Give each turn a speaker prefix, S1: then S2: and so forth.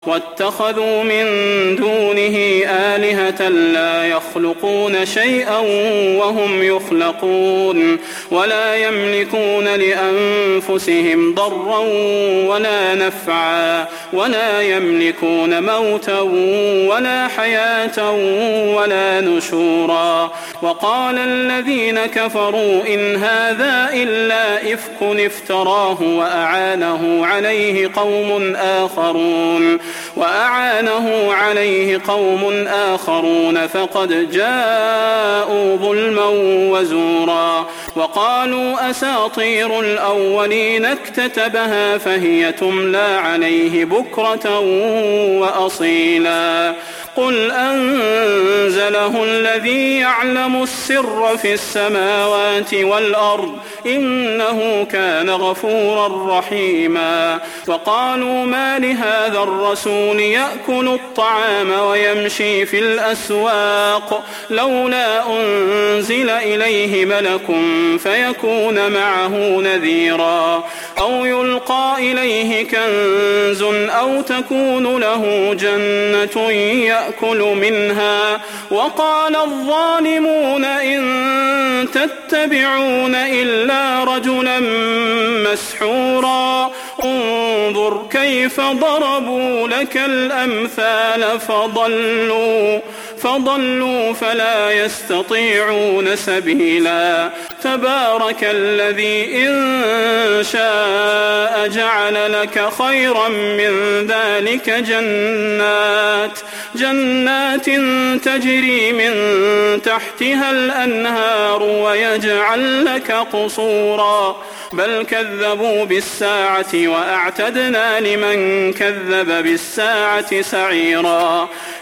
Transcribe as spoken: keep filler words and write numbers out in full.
S1: واتخذوا من دونه آلهة لا يخلقون شيئا وهم يخلقون ولا يملكون لأنفسهم ضرا ولا نفعا ولا يملكون موتا ولا حياة ولا نشورا. وقال الذين كفروا إن هذا إلا إفك افتراه وأعانه عليه قوم آخرون وأعانه عليه قوم آخرون فقد جاءوا ظلما وزورا. وقالوا أساطير الأولين اكتتبها فهي تملى عليه بكرة وأصيلا. قل أنزله الذي يعلم السر في السماوات والأرض إنه كان غفورا رحيما. وقالوا ما لهذا الرسول يأكل الطعام ويمشي في الأسواق لولا أنزل إليه ملك فيكون معه نذيرا أو يلقى إليه كنز أو تكون له جنة يأكل منها. وقال الظالمون إن تتبعون إلا رجلا مسحورا. انظر كيف ضربوا لك الأمثال فضلوا فضلوا فلا يستطيعون سبيلا. تبارك الذي إن شاء جعل لك خيرا من ذلك جنات جنات تجري من تحتها الأنهار ويجعل لك قصورا بل كذبوا بالساعة وأعتدنا لمن كذب بالساعة سعيرا.